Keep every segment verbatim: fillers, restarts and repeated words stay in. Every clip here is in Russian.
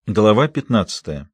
Глава пятнадцатая.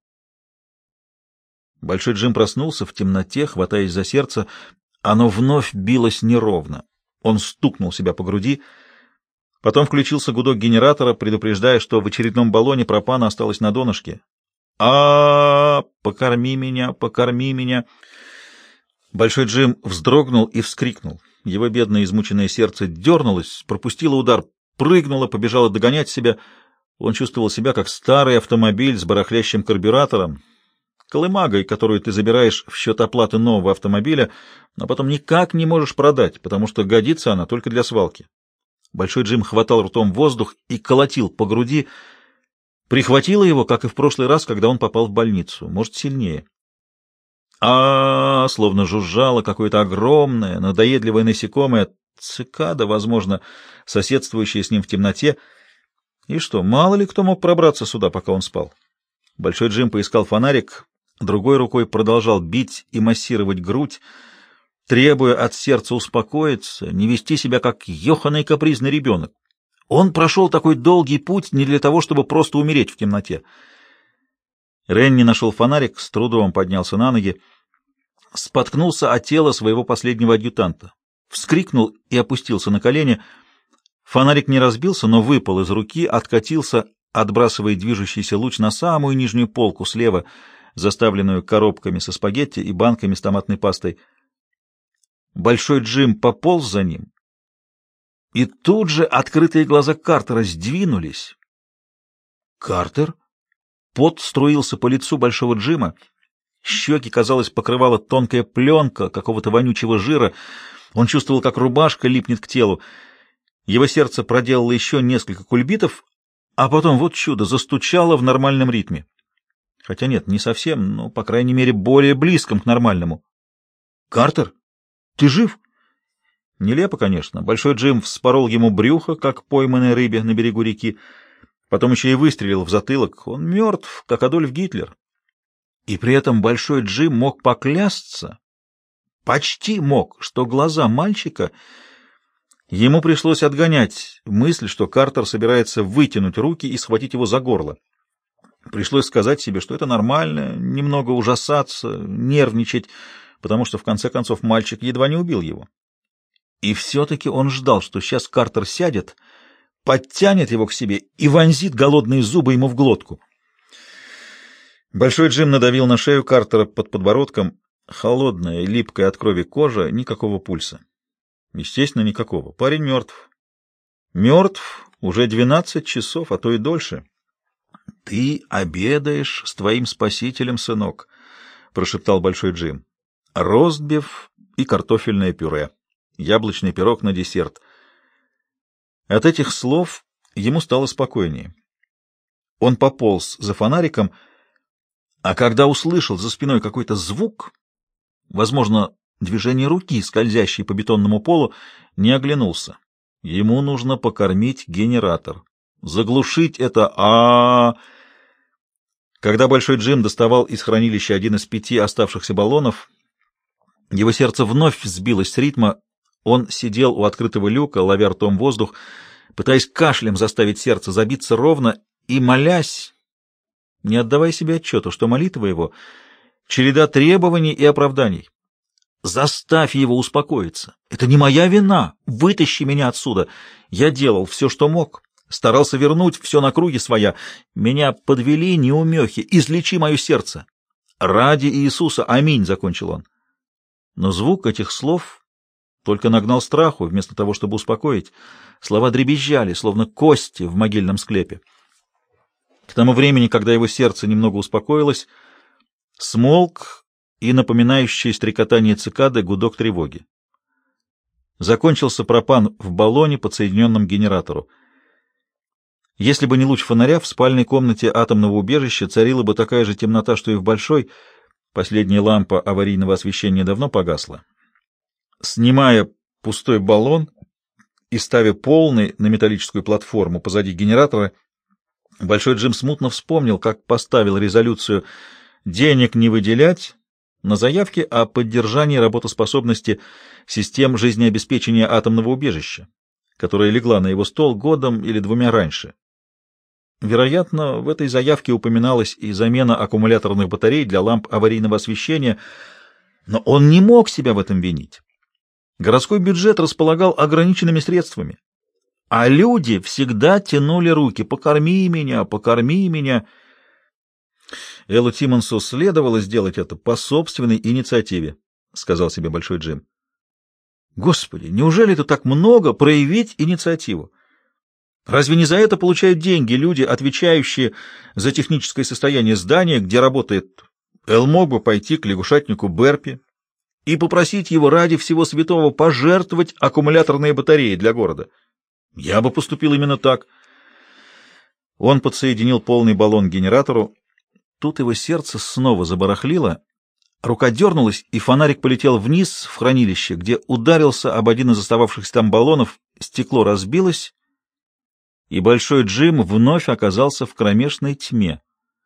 Большой Джим проснулся в темноте, хватаясь за сердце. Оно вновь билось неровно. Он стукнул себя по груди. Потом включился гудок генератора, предупреждая, что в очередном баллоне пропана осталось на донышке. а, -а, -а покорми меня, покорми меня!» Большой Джим вздрогнул и вскрикнул. Его бедное измученное сердце дернулось, пропустило удар, прыгнуло, побежало догонять себя. Он чувствовал себя как старый автомобиль с барахлящим карбюратором, колымагой, которую ты забираешь в счет оплаты нового автомобиля, но потом никак не можешь продать, потому что годится она только для свалки. Большой Джим хватал ртом воздух и колотил по груди. Прихватило его, как и в прошлый раз, когда он попал в больницу, может, сильнее. а, -а, -а словно жужжало какое-то огромное, надоедливое насекомое, цикада, возможно, соседствующая с ним в темноте. И что, мало ли кто мог пробраться сюда, пока он спал? Большой Джим поискал фонарик, другой рукой продолжал бить и массировать грудь, требуя от сердца успокоиться, не вести себя как ёханый капризный ребенок. Он прошел такой долгий путь не для того, чтобы просто умереть в темноте. Ренни нашел фонарик, с трудом поднялся на ноги, споткнулся о тело своего последнего адъютанта, вскрикнул и опустился на колени. Фонарик не разбился, но выпал из руки, откатился, отбрасывая движущийся луч на самую нижнюю полку слева, заставленную коробками со спагетти и банками с томатной пастой. Большой Джим пополз за ним, и тут же открытые глаза Картера сдвинулись. Картер? Пот струился по лицу Большого Джима, щеки, казалось, покрывала тонкая пленка какого-то вонючего жира. Он чувствовал, как рубашка липнет к телу. Его сердце проделало еще несколько кульбитов, а потом, вот чудо, застучало в нормальном ритме. Хотя нет, не совсем, но, по крайней мере, более близком к нормальному. «Картер, ты жив?» Нелепо, конечно. Большой Джим вспорол ему брюхо, как пойманной рыбе на берегу реки, потом еще и выстрелил в затылок. Он мертв, как Адольф Гитлер. И при этом Большой Джим мог поклясться, почти мог, что глаза мальчика... Ему пришлось отгонять мысль, что Картер собирается вытянуть руки и схватить его за горло. Пришлось сказать себе, что это нормально, немного ужасаться, нервничать, потому что, в конце концов, мальчик едва не убил его. И все-таки он ждал, что сейчас Картер сядет, подтянет его к себе и вонзит голодные зубы ему в глотку. Большой Джим надавил на шею Картера под подбородком. Холодная, липкая от крови кожа, никакого пульса. Естественно, никакого. Парень мертв. Мертв уже двенадцать часов, а то и дольше. — Ты обедаешь с твоим спасителем, сынок, — прошептал Большой Джим. — Ростбиф и картофельное пюре. Яблочный пирог на десерт. От этих слов ему стало спокойнее. Он пополз за фонариком, а когда услышал за спиной какой-то звук, возможно, движение руки, скользящей по бетонному полу, не оглянулся. Ему нужно покормить генератор. Заглушить это а, -а, -а. Когда Большой Джим доставал из хранилища один из пяти оставшихся баллонов, его сердце вновь сбилось с ритма. Он сидел у открытого люка, ловя ртом воздух, пытаясь кашлем заставить сердце забиться ровно и молясь, не отдавая себе отчета, что молитва его — череда требований и оправданий. Заставь его успокоиться. Это не моя вина. Вытащи меня отсюда. Я делал все, что мог. Старался вернуть все на круги своя. Меня подвели неумехи. Излечи мое сердце. Ради Иисуса. Аминь, — закончил он. Но звук этих слов только нагнал страху, вместо того, чтобы успокоить. Слова дребезжали, словно кости в могильном склепе. К тому времени, когда его сердце немного успокоилось, смолк и напоминающий стрекотание цикады гудок тревоги. Закончился пропан в баллоне, подсоединенном к генератору. Если бы не луч фонаря, в спальной комнате атомного убежища царила бы такая же темнота, что и в большой. Последняя лампа аварийного освещения давно погасла. Снимая пустой баллон и ставя полный на металлическую платформу позади генератора, Большой Джим смутно вспомнил, как поставил резолюцию «денег не выделять» на заявке о поддержании работоспособности систем жизнеобеспечения атомного убежища, которая легла на его стол годом или двумя раньше. Вероятно, в этой заявке упоминалась и замена аккумуляторных батарей для ламп аварийного освещения, но он не мог себя в этом винить. Городской бюджет располагал ограниченными средствами, а люди всегда тянули руки: «Покорми меня, покорми меня». Эллу Тиммонсу следовало сделать это по собственной инициативе, — сказал себе Большой Джим. Господи, неужели это так много — проявить инициативу? Разве не за это получают деньги люди, отвечающие за техническое состояние здания, где работает? Эл мог бы пойти к лягушатнику Берпи и попросить его ради всего святого пожертвовать аккумуляторные батареи для города. Я бы поступил именно так. Он подсоединил полный баллон к генератору. Тут его сердце снова забарахлило. Рука дернулась, и фонарик полетел вниз в хранилище, где ударился об один из остававшихся там баллонов, стекло разбилось, и Большой Джим вновь оказался в кромешной тьме.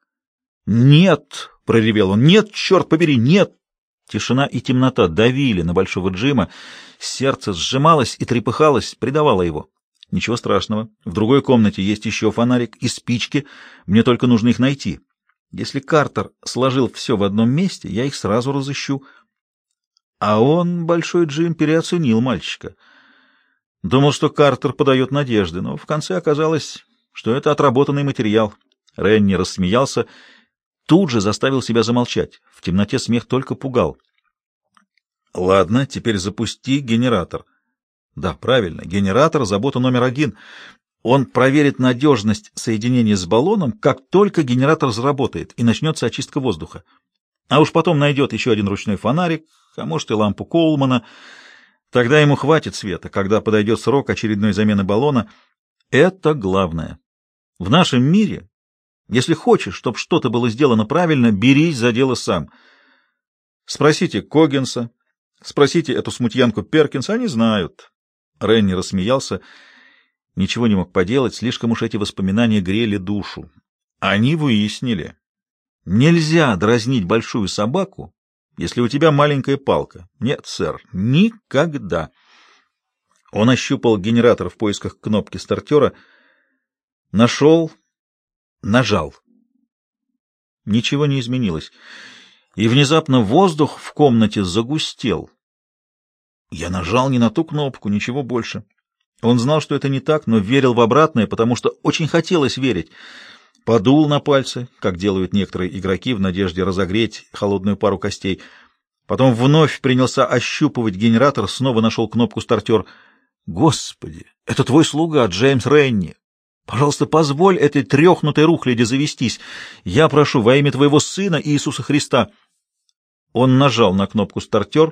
«Нет!» — проревел он. «Нет, черт побери, нет!» Тишина и темнота давили на Большого Джима, сердце сжималось и трепыхалось, придавало его. Ничего страшного, в другой комнате есть еще фонарик и спички, мне только нужно их найти. Если Картер сложил все в одном месте, я их сразу разыщу. А он, Большой Джим, переоценил мальчика. Думал, что Картер подает надежды, но в конце оказалось, что это отработанный материал. Ренни рассмеялся, тут же заставил себя замолчать. В темноте смех только пугал. — Ладно, теперь запусти генератор. — Да, правильно, генератор — забота номер один. Он проверит надежность соединения с баллоном, как только генератор заработает, и начнется очистка воздуха. А уж потом найдет еще один ручной фонарик, а может и лампу Коулмана. Тогда ему хватит света, когда подойдет срок очередной замены баллона. Это главное. В нашем мире, если хочешь, чтобы что-то было сделано правильно, берись за дело сам. Спросите Коггинса, спросите эту смутьянку Перкинса, они знают. Ренни рассмеялся. Ничего не мог поделать, слишком уж эти воспоминания грели душу. Они выяснили. Нельзя дразнить большую собаку, если у тебя маленькая палка. Нет, сэр, никогда. Он ощупал генератор в поисках кнопки стартера, нашел, нажал. Ничего не изменилось, и внезапно воздух в комнате загустел. Я нажал не на ту кнопку, ничего больше. Он знал, что это не так, но верил в обратное, потому что очень хотелось верить. Подул на пальцы, как делают некоторые игроки в надежде разогреть холодную пару костей. Потом вновь принялся ощупывать генератор, снова нашел кнопку «Стартер». «Господи, это твой слуга, Джеймс Ренни. Пожалуйста, позволь этой трехнутой рухляди завестись. Я прошу во имя твоего сына Иисуса Христа». Он нажал на кнопку «Стартер».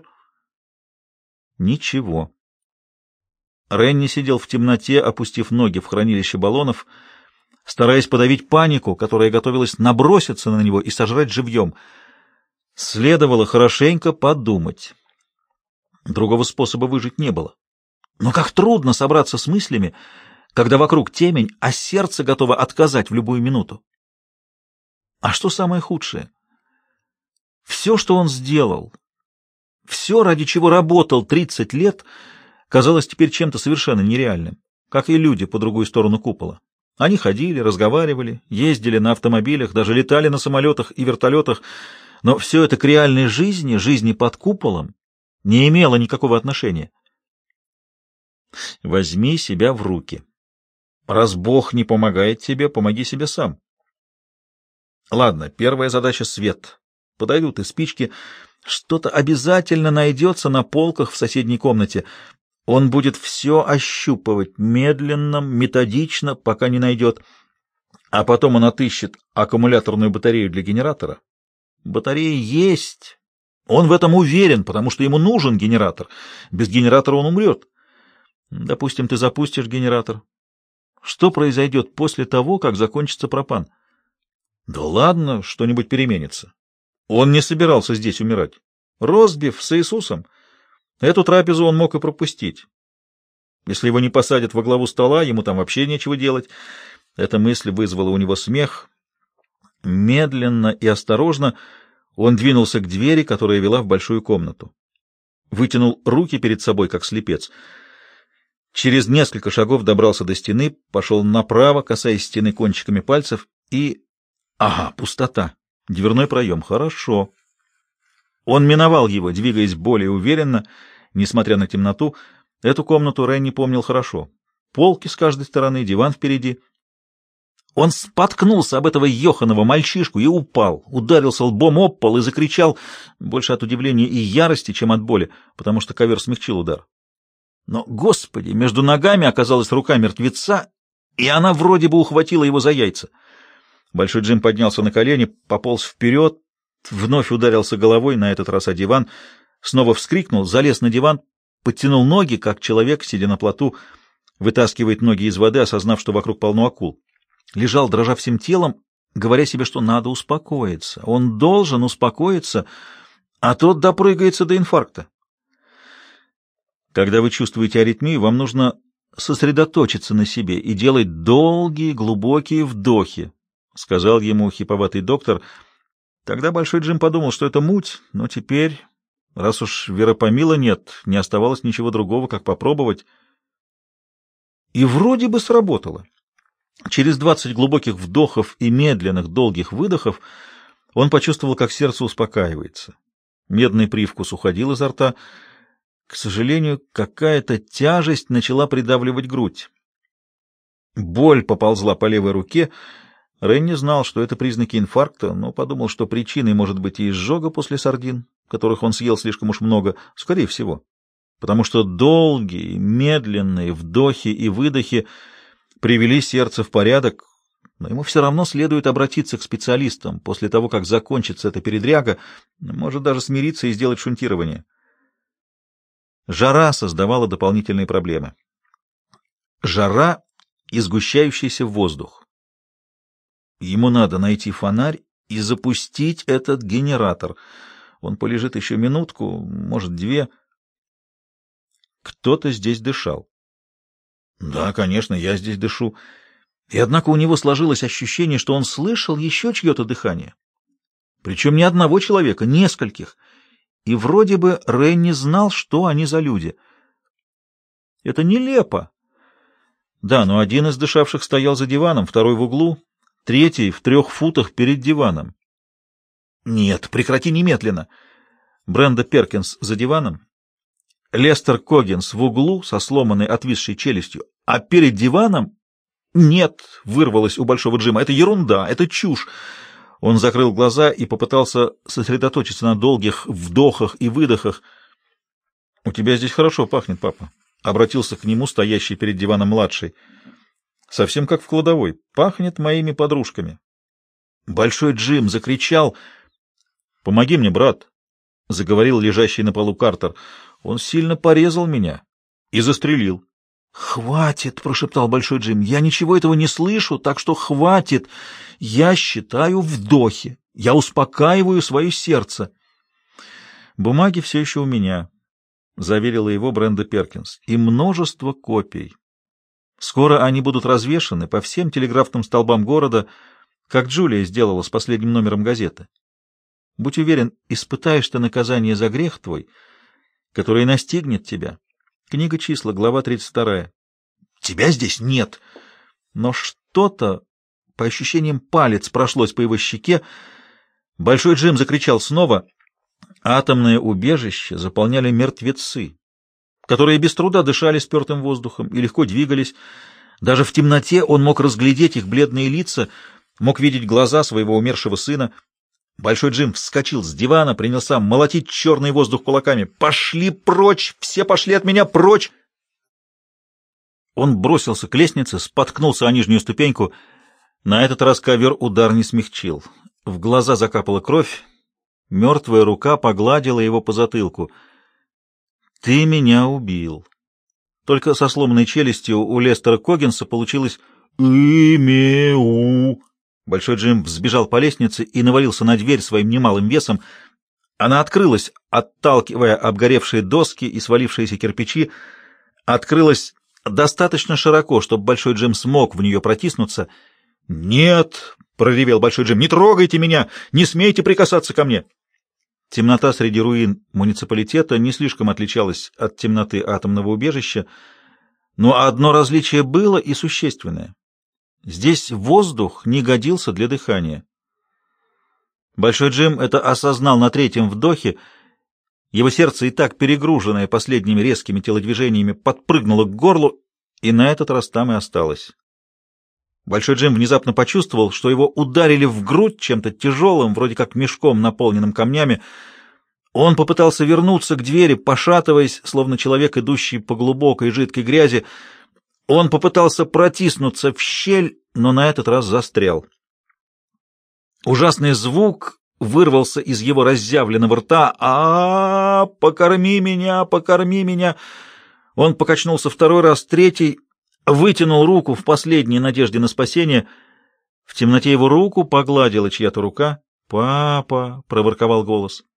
Ничего. Ренни сидел в темноте, опустив ноги в хранилище баллонов, стараясь подавить панику, которая готовилась наброситься на него и сожрать живьем. Следовало хорошенько подумать. Другого способа выжить не было. Но как трудно собраться с мыслями, когда вокруг темень, а сердце готово отказать в любую минуту. А что самое худшее? Все, что он сделал, все, ради чего работал тридцать лет, казалось теперь чем-то совершенно нереальным, как и люди по другую сторону купола. Они ходили, разговаривали, ездили на автомобилях, даже летали на самолетах и вертолетах, но все это к реальной жизни, жизни под куполом, не имело никакого отношения. Возьми себя в руки. Раз Бог не помогает тебе, помоги себе сам. Ладно, первая задача — свет. Подойдут и спички. Что-то обязательно найдется на полках в соседней комнате. Он будет все ощупывать медленно, методично, пока не найдет. А потом он отыщет аккумуляторную батарею для генератора. Батарея есть. Он в этом уверен, потому что ему нужен генератор. Без генератора он умрет. Допустим, ты запустишь генератор. Что произойдет после того, как закончится пропан? Да ладно, что-нибудь переменится. Он не собирался здесь умирать. Ростбиф с Иисусом. Эту трапезу он мог и пропустить. Если его не посадят во главу стола, ему там вообще нечего делать. Эта мысль вызвала у него смех. Медленно и осторожно он двинулся к двери, которая вела в большую комнату. Вытянул руки перед собой, как слепец. Через несколько шагов добрался до стены, пошел направо, касаясь стены кончиками пальцев, и... Ага, пустота. Дверной проем. Хорошо. Он миновал его, двигаясь более уверенно, несмотря на темноту. Эту комнату Ренни помнил хорошо. Полки с каждой стороны, диван впереди. Он споткнулся об этого ёханого мальчишку и упал, ударился лбом об пол и закричал, больше от удивления и ярости, чем от боли, потому что ковер смягчил удар. Но, господи, между ногами оказалась рука мертвеца, и она вроде бы ухватила его за яйца. Большой Джим поднялся на колени, пополз вперед, вновь ударился головой, на этот раз о диван, снова вскрикнул, залез на диван, подтянул ноги, как человек, сидя на плоту, вытаскивает ноги из воды, осознав, что вокруг полно акул. Лежал, дрожа всем телом, говоря себе, что надо успокоиться. Он должен успокоиться, а тот допрыгается до инфаркта. Когда вы чувствуете аритмию, вам нужно сосредоточиться на себе и делать долгие, глубокие вдохи, — сказал ему хиповатый доктор. Тогда Большой Джим подумал, что это муть, но теперь, раз уж веропомила нет, не оставалось ничего другого, как попробовать. И вроде бы сработало. Через двадцать глубоких вдохов и медленных, долгих выдохов он почувствовал, как сердце успокаивается. Медный привкус уходил изо рта. К сожалению, какая-то тяжесть начала придавливать грудь. Боль поползла по левой руке. Ренни знал, что это признаки инфаркта, но подумал, что причиной может быть и изжога после сардин, которых он съел слишком уж много, скорее всего, потому что долгие, медленные вдохи и выдохи привели сердце в порядок, но ему все равно следует обратиться к специалистам после того, как закончится эта передряга, может даже смириться и сделать шунтирование. Жара создавала дополнительные проблемы. Жара и сгущающийся воздух. Ему надо найти фонарь и запустить этот генератор. Он полежит еще минутку, может, две. Кто-то здесь дышал. Да, конечно, я здесь дышу. И однако у него сложилось ощущение, что он слышал еще чье-то дыхание. Причем не одного человека, нескольких. И вроде бы Ренни знал, что они за люди. Это нелепо. Да, но один из дышавших стоял за диваном, второй в углу, третий в трех футах перед диваном. Нет, прекрати немедленно. Бренда Перкинс за диваном, Лестер Коггинс в углу со сломанной отвисшей челюстью, а перед диваном... Нет, вырвалось у Большого Джима. Это ерунда, это чушь. Он закрыл глаза и попытался сосредоточиться на долгих вдохах и выдохах. — У тебя здесь хорошо пахнет, папа. Обратился к нему стоящий перед диваном младший. — Совсем как в кладовой. Пахнет моими подружками. Большой Джим закричал. — Помоги мне, брат, — заговорил лежащий на полу Картер. — Он сильно порезал меня и застрелил. — Хватит, — прошептал Большой Джим, — я ничего этого не слышу, так что хватит. Я считаю вдохи. Я успокаиваю свое сердце. — Бумаги все еще у меня, — заверила его Бренда Перкинс, — и множество копий. Скоро они будут развешаны по всем телеграфным столбам города, как Джулия сделала с последним номером газеты. Будь уверен, испытаешь ты наказание за грех твой, который настигнет тебя. Книга числа, глава тридцать вторая. Тебя здесь нет. Но что-то, по ощущениям, палец прошлось по его щеке. Большой Джим закричал снова. Атомное убежище заполняли мертвецы, которые без труда дышали спертым воздухом и легко двигались. Даже в темноте он мог разглядеть их бледные лица, мог видеть глаза своего умершего сына. Большой Джим вскочил с дивана, принялся молотить черный воздух кулаками. «Пошли прочь! Все пошли от меня прочь!» Он бросился к лестнице, споткнулся о нижнюю ступеньку. На этот раз ковер удар не смягчил. В глаза закапала кровь. Мертвая рука погладила его по затылку. «Ты меня убил». Только со сломанной челюстью у Лестера Коггинса получилось «И-ме-у». Большой Джим взбежал по лестнице и навалился на дверь своим немалым весом. Она открылась, отталкивая обгоревшие доски и свалившиеся кирпичи. Открылась достаточно широко, чтобы Большой Джим смог в нее протиснуться. «Нет!» — проревел Большой Джим. «Не трогайте меня! Не смейте прикасаться ко мне!» Темнота среди руин муниципалитета не слишком отличалась от темноты атомного убежища. Но одно различие было и существенное. Здесь воздух не годился для дыхания. Большой Джим это осознал на третьем вдохе. Его сердце, и так перегруженное последними резкими телодвижениями, подпрыгнуло к горлу, и на этот раз там и осталось. Большой Джим внезапно почувствовал, что его ударили в грудь чем-то тяжелым, вроде как мешком, наполненным камнями. Он попытался вернуться к двери, пошатываясь, словно человек, идущий по глубокой жидкой грязи. Он попытался протиснуться в щель, но на этот раз застрял. Ужасный звук вырвался из его разъявленного рта. а, -а, -а покорми меня, покорми меня! Он покачнулся второй раз, третий, вытянул руку в последней надежде на спасение. В темноте его руку погладила чья-то рука. «Папа!» — проворковал голос.